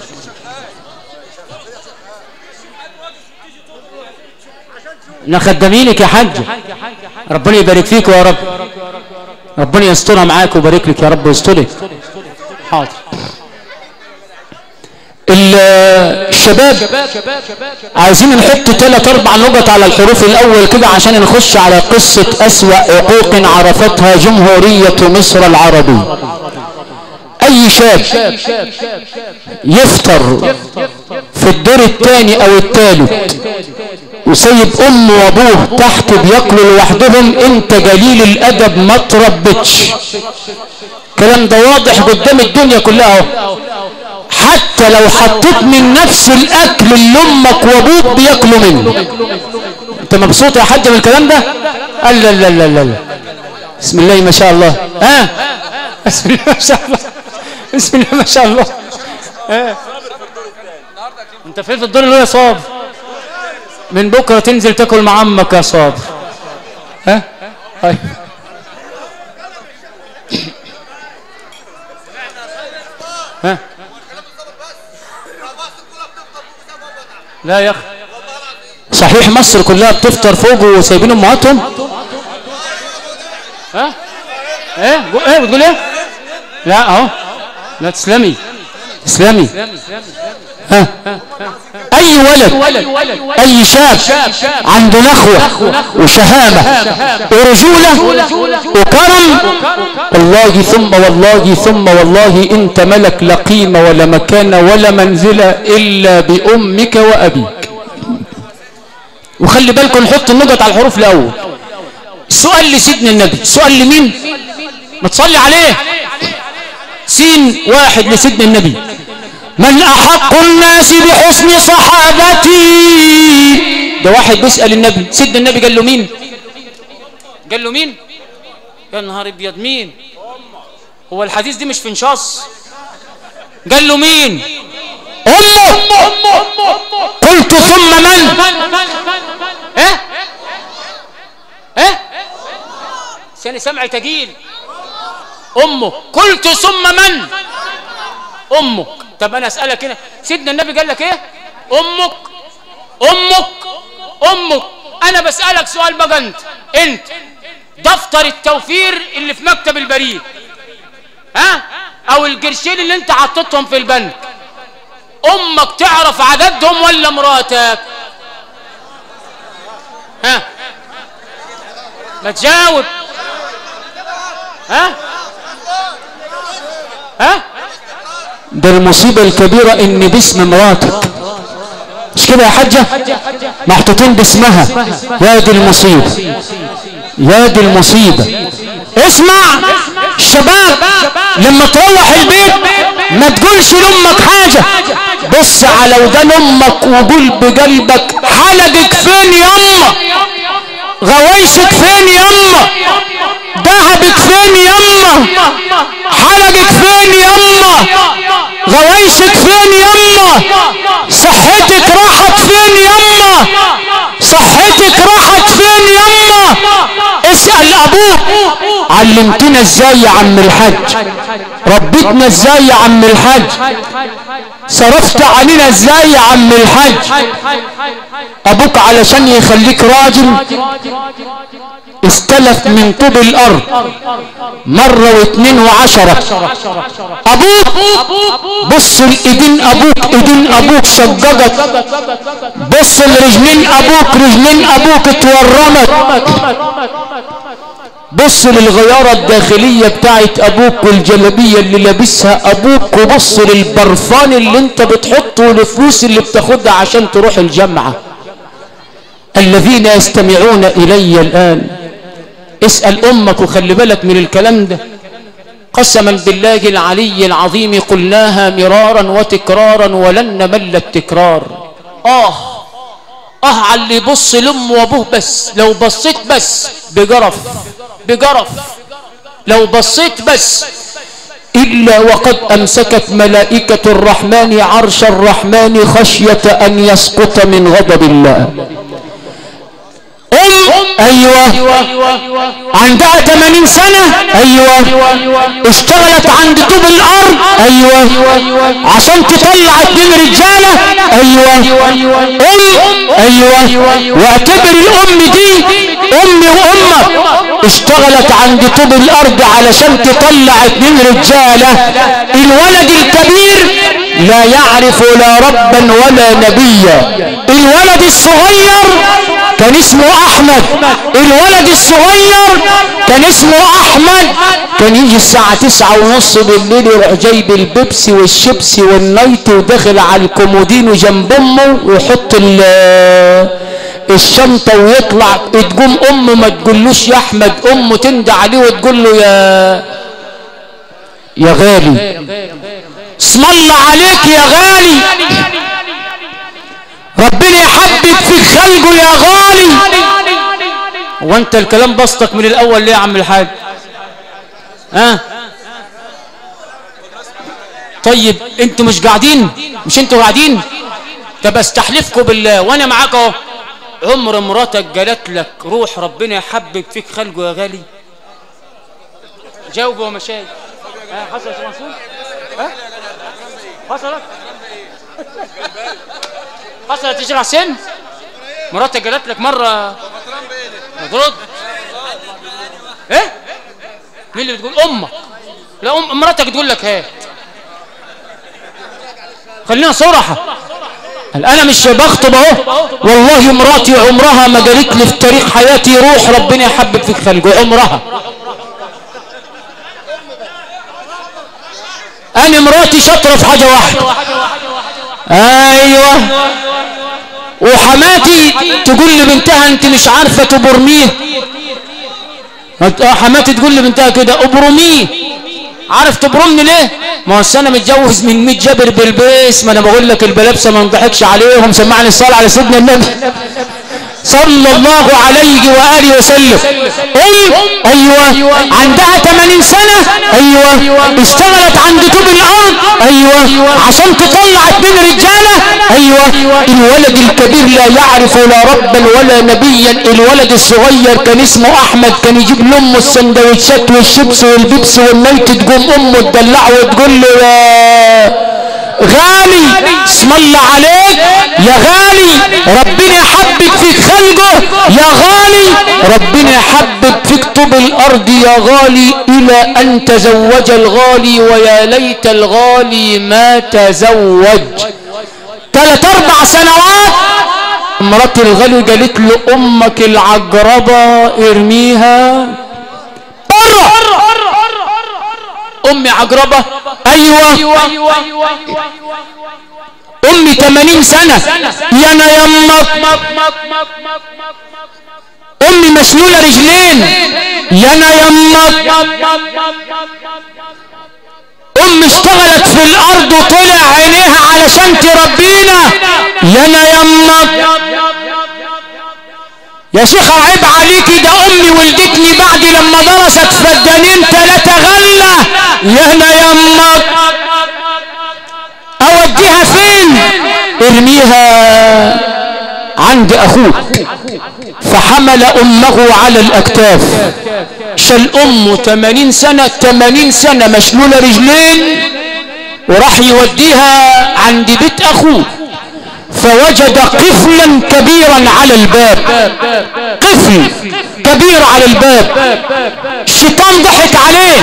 احنا خدامينك يا حاج، ربنا يبارك فيك يا رب، ربنا يسترها معاك ويبارك لك يا رب ويسترك. حاضر. الشباب عايزين نحط 3-4 نقط على الحروف الاول كده عشان نخش على قصة اسوأ عقوق عرفتها جمهورية مصر العربية. اي شاب يفطر في الدور الثاني او الثالث وسيب امه وابوه تحت بياكلوا لوحدهم، انت جليل الادب ما تربتش. الكلام ده واضح قدام الدنيا كلها اهو. حتى لو حطيت من نفس الاكل اللي امك وابوك بياكلوا منه، انت مبسوط يا حاج من الكلام ده؟ قال لا لا لا لا، بسم الله ما شاء الله. بسم الله ما شاء الله، بسم الله ما شاء الله. انت فين في الدور اللي هو يا صابر؟ من بكره تنزل تاكل مع عمك يا صابر. لا يا اخي صحيح مصر كلها بتفطر فوق وسايبين امهاتهم؟ ايه بتقول ايه؟ لا اهو، لا تسلمي تسلمي. اي ولد اي شاب عنده نخوة وشهامة ورجولة وكرم، والله ثم والله ثم والله انت ملك لا قيمة ولا مكانة ولا منزلة الا بامك وابيك. وخلي بالكم نحط النقط على الحروف الاول. سؤال لسيدنا النبي، سؤال لمين؟ ما تصلي عليه. سين واحد لسيدنا النبي، من احق الناس بحسن صحابتي؟ ده واحد بيسأل النبي، سيدنا النبي قال له مين؟ قال له مين؟ يا نهار ابيض، مين؟ هو الحديث دي مش في نشاص؟ قال له مين؟ امه. قلت ثم من؟ ثاني سمع تجيل. امه. قلت ثم من؟ امك. طب انا اسالك هنا، سيدنا النبي قال لك ايه؟ امك امك امك. انا بسالك سؤال بقى، انت دفتر التوفير اللي في مكتب البريد او القرشين اللي انت حطيتهم في البنك، امك تعرف عددهم ولا مراتك؟ ما تجاوب. ده المصيبة الكبيرة ان باسم مراتك، مش كده يا حاجة؟ محطوطين باسمها. يا دي المصيبة، يا دي المصيبة. اسمع الشباب، لما تروح البيت ما تقولش لامك حاجة، بص على ودان امك وقول بقلبك حلقك فين يما، غوايشك فين يما، دهبك فين يما، حلقك فين يما، غوايشك فين يما، صحتك راحت فين يما، صحتك راحت فين يما. اسأل ابوك علمتنا ازاي يا عم الحاج، ربيتنا ازاي يا عم الحاج. صرفت علينا ازاي يا عم الحاج؟ ابوك علشان يخليك راجل استلف من طوب الارض مرة واثنين وعشرة. ابوك بص الايدين ابوك، ايدين ابوك شججت، بص لرجلين ابوك، رجلين ابوك اتورمت، بص للغيارة الداخلية بتاعت ابوك والجلبية اللي لابسها ابوك، وبص للبرفان اللي انت بتحطه والفلوس اللي بتاخدها عشان تروح الجامعة. الذين يستمعون الي الان اسأل امك وخلي بالك من الكلام ده. قسما بالله العلي العظيم قلناها مرارا وتكرارا ولن نمل التكرار. على اللي يبص لامه وابوه بس، لو بصيت بس بجرف لو بصيت بس، إلا وقد أمسكت ملائكة الرحمن عرش الرحمن خشية أن يسقط من غضب الله. أيوة عندها 80 سنة، أيوة اشتغلت عند طوب الأرض، أيوة عشان تطلع 2 رجالة، أيوة واعتبر الأم دي أمي وأمك، اشتغلت عند طوب الأرض علشان تطلع 2 رجالة. الولد الكبير لا يعرف لا ربا ولا نبيا، الولد الصغير كان اسمه احمد، الولد الصغير كان اسمه احمد، كان يجي الساعة 9:30 بالليل يروح جايب البيبسي والشيبسي والنايت وداخل على الكومودينو جنب امه ويحط الشنطة ويطلع. تقوم امه ما تقولوش يا احمد، امه تندى عليه وتقول له يا غالي، اسم الله عليك يا غالي، ربنا يحبب فيك خلقه يا غالي. وانت الكلام بسطك من الاول ليه يا عم الحاج؟ طيب انتوا مش قاعدين؟ مش انتوا قاعدين؟ طب استحلفكم بالله وانا معاك اهو، عمر مراتك قالت لك روح ربنا يحبب فيك خلقه يا غالي؟ جاوب يا مشايخ. حصل يا منصور؟ حصلت؟ حصلت يا شيخ حسين؟ مراتك قالت لك مرة ترد؟ ايه؟ مين اللي بتقول؟ امك. لا مراتك تقول لك هات. خلينا صراحة، انا مش بخطب اهو، والله مراتي عمرها ما قالت لي في تاريخ حياتي روح ربنا يحبب فيك خلقه، عمرها. انا مراتي شاطره في حاجه واحده، ايوه، وحماتي تقول لبنتها انت مش عارفه تبرميه، حماتي تقول لبنتها كده ابرميه. عارف تبرمني ليه؟ ما هو انا متجوز من 100 جابر بالبيس، ما انا بقول لك البلابسه ما نضحكش عليهم. سمعني الصلاه على سيدنا النبي صلى الله عليه وآله وسلم. ايوه عندها 80 سنة، ايوه اشتغلت عند طوب الارض، ايوه عشان تطلع 2 رجالة، ايوه. الولد الكبير لا يعرف لا ربا ولا نبيا، الولد الصغير كان اسمه احمد، كان يجيب لامه السندوتشات والشيبس والبيبس والنايت، تقوم امه تدلعه وتقول له يا غالي اسم الله عليك يا غالي، ربنا يحبب فيك خلقه يا غالي، ربنا يحبب فيك طوب الارض يا غالي، الى ان تزوج الغالي، ويا ليت الغالي ما تزوج. 3-4 سنوات مرات الغالي قالت له امك العجربة ارميها بره. امي عجربة، ايوه امي 80 سنة، يا انا يمك امي مشلولة رجلين، يا انا يمك امي اشتغلت في الارض وطلع عينيها علشان تربينا، يا انا يمك يا شيخ عيب عليكي، ده امي ولدتني بعد لما درست فدانين 3 غلة، يا انا يمك اوديها فين؟ ارميها عند اخوك. فحمل امه على الاكتاف، شال امه 80 سنة 80 سنة مشلولة رجلين، وراح يوديها عند بيت اخوه، فوجد قفلا كبيرا على الباب، قفل كبير على الباب. الشيطان ضحك عليه،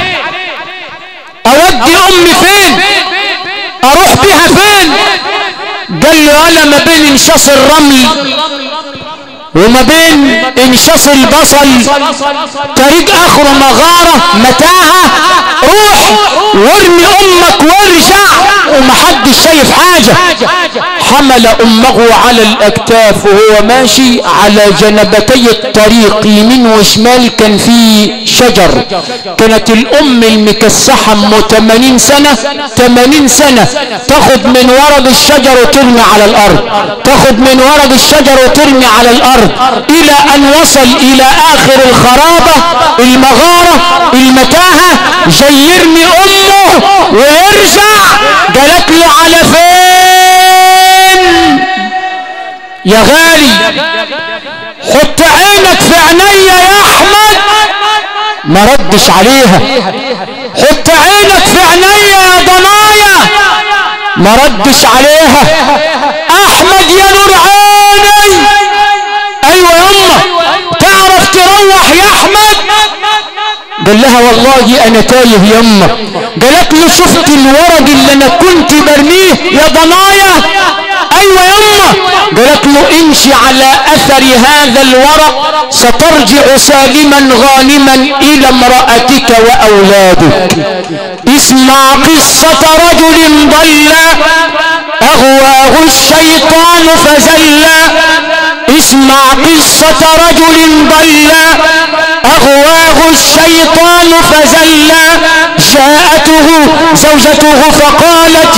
اودي امي فين؟ اروح بها فين؟ قال له انا ما بين انشاص الرمل وما بين انشاص البصل طريق اخره مغارة متاهة، روح وارمي امك وارجع ومحدش شايف حاجة. حمل امه على الاكتاف وهو ماشي على جنبتي الطريق يمين وشمال كان في شجر. كانت الام المكسحة 80 سنة 80 سنة تاخد من ورق الشجر وترمي على الارض، تاخد من ورق الشجر وترمي على الارض، الى ان وصل الى اخر الخرابة المغارة المتاهة، جاي يرمي امه ويرجع. قالت له على فين يا غالي؟ حط عينك في عينيا يا احمد. ما ردش عليها. حط عينك في عينيا يا ضنايا. ما ردش عليها. احمد يا نور عيني. ايوه يما تعرف تروح يا احمد؟ قال لها والله انا تايه يما. قالت له شفت الورق اللي انا كنت برميه يا ضنايا؟ ايوه يما. قالت له امشي على اثر هذا الورق سترجع سالما غانما الى امرأتك واولادك. اسمع قصة رجل ضل اغواه الشيطان فزل. اسمع قصة رجل ضل اغواه الشيطان فزل. جاءته زوجته فقالت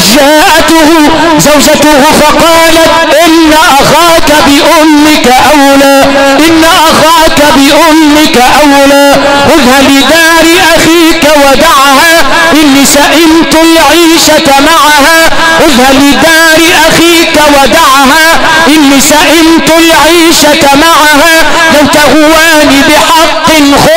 ان اخاك بامك اولى، ان اخاك بامك اولى. خذها لدار اخيك ودعها اني سئمت العيشة معها. خذها لدار اخيك ودعها اني سئمت العيشة معها. لو تهواني بحق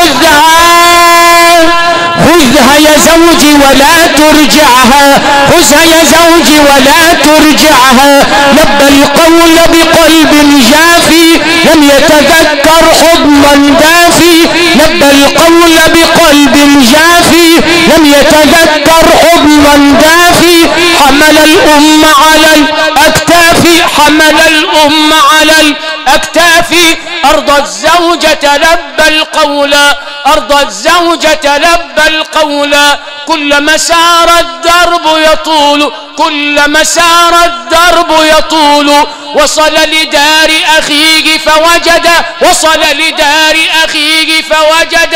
خذها يا زوجي ولا ترجعها. خذها يا زوجي ولا ترجعها. لبى القول بقلب جافي لم يتذكر حضنا دافي. لبى القول بقلب جافي لم يتذكر حضنا دافي. حمل الأم على الأكتاف، حمل الأم على الأكتاف. أرضى الزوجة لبى القول، أرضى الزوجة لبى القول. كلما سار الدرب يطول، كلما سار الدرب يطول. وصل لدار أخيه فوجد، وصل لدار أخيه فوجد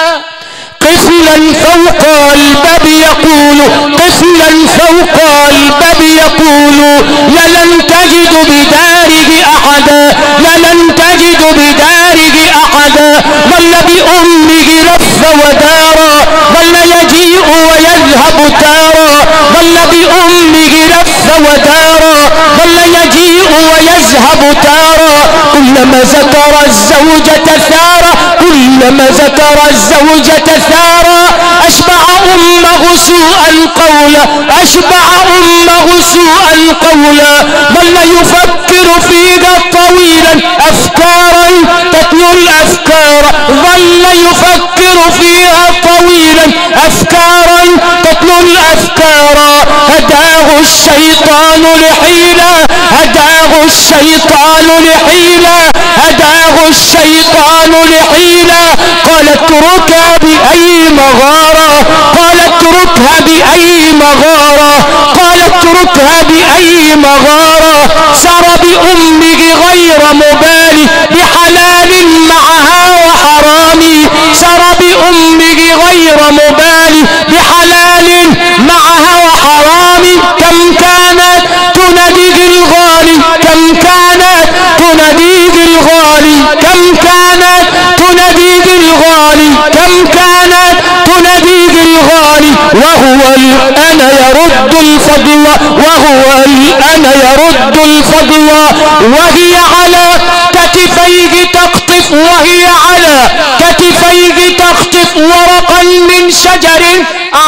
قفلا فوق الباب يقول، قفلا فوق الباب يقول. لن تجد بداره أحدا، لن تجد بداره أحدا. ظل بأمه لف ودارا، ظل يجيء ويذهب تارا. ظل بأمه لف ودارا، ظل يجيء ويذهب تارا. كلما ذكر الزوجة ثارا، كلما ذكر الزوجة ثارا. أشبع أمه سوءا قولا، أشبع أمه سوءا قولا. ظل يفكر فيها طويلا أفكارا تتلو الأفكار. ظل يفكر فيها طويلا أفكارا تتلو الأفكار. هداه الشيطان لحيلة، هداه الشيطان لحيلة، هداه الشيطان لحيلة. قال اتركها بأي مغارة، قال اتركها بأي مغارة، قال اتركها بأي مغارة. سار بأمه غير مبالي بحلال معها وحرام. سار بأمه غير مبالي بحلال معها وحرام. كم كانت تنادي الغالي، كم كانت تنادي الغالي، كم كانت تنادي الغالي، كم كانت تنادي الغالي. وهو الآن يرد الفضل، وهو الآن يرد الفضل. وهي على كتفيه تقطف، وهي على كتفيه تقطف ورقا من شجر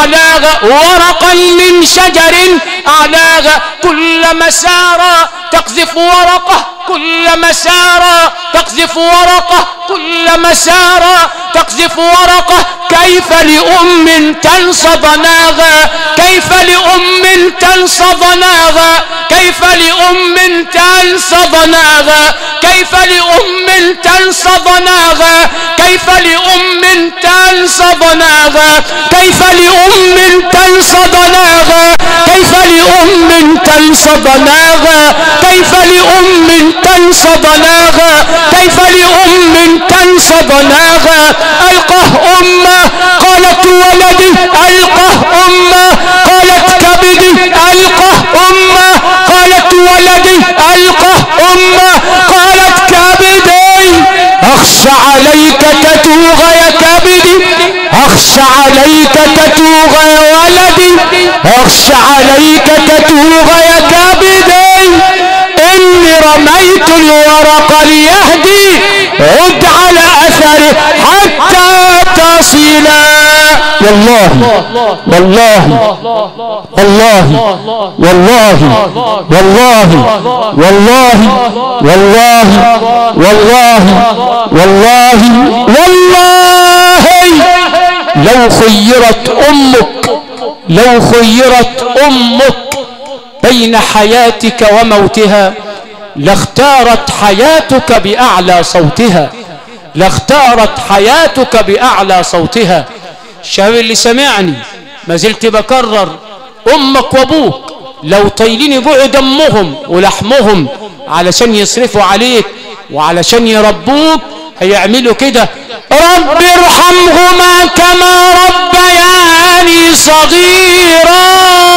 أعلاها ورقا من شجر أعلاها كلما سار تقذف ورقة كلما سار تقذف ورقة كلما سار تقذف ورقة كيف لأم تنسى ضناها كيف لأم تنسى ضناها كيف لأم تنسى ضناها كيف لأم تنسى ضناها كيف لأم تنسى ضناها كيف لأم تنسى ضناها كيف لأم تنسى ضناها كيف لأم تنسى ضناها كيف لأم تنسى ضناها ألقاه أمه قالت ولدي ألقاه أمه قالت كبدي ألقاه أمه قالت ولدي ألقاه أمه قالت كبدي أخشى عليك تتوغ يا كبدي أخشى عليك تتوغ يا ولدي أخشى عليك تتوغ يا كبدي إني رميت الورق ليهدي عد على أثره حتى تصلا والله والله والله والله والله والله والله والله والله والله لو خيرت أمك بين حياتك وموتها لاختارت حياتك بأعلى صوتها لاختارت حياتك بأعلى صوتها. الشباب اللي سمعني ما زلت بكرر أمك وأبوك لو طيلين بعد دمهم ولحمهم علشان يصرفوا عليك وعلشان يربوك هيعملوا كده رب ارحمهما كما ربياني صغيرا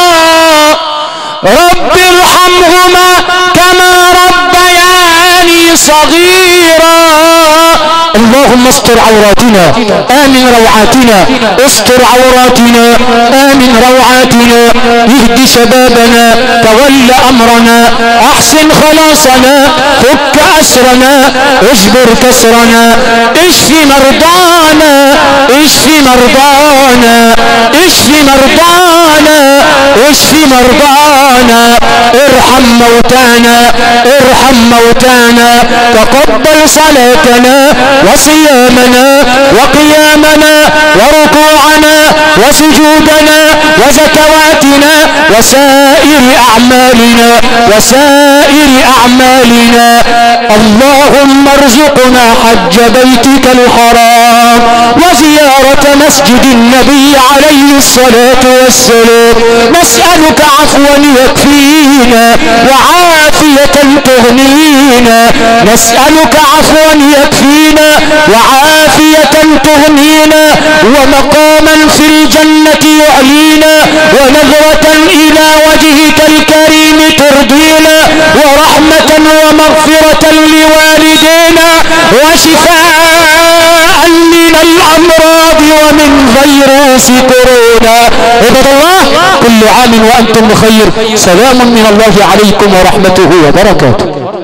رب ارحمهما كما ربياني صغيرا. اللهم استر عوراتنا آمن روعاتنا استر عوراتنا آمن روعاتنا اهد شبابنا تول أمرنا أحسن خلاصنا فك أسرنا اجبر كسرنا اشفي مرضانا اشفي مرضانا اشفي مرضانا اشفي مرضانا ارحم موتانا ارحم موتانا تقبل صلاتنا وصيامنا وقيامنا وركوعنا وسجودنا وزكواتنا وسائر أعمالنا وسائر أعمالنا. اللهم ارزقنا حج بيتك الحرام وزيارة مسجد النبي عليه الصلاة والسلام. نسألك عفوا يكفينا وعافية تغنينا نسألك عفوا يكفينا وعافية تغنينا ومقاما في الجنة يعلينا ونظرة إلى وجهك الكريم ترضينا ورحمة ومغفرة لوالدينا وشفاء من الأمراض ومن فيروس كورونا. عباد الله كل عام وأنتم بخير. سلام من الله عليكم ورحمته وبركاته.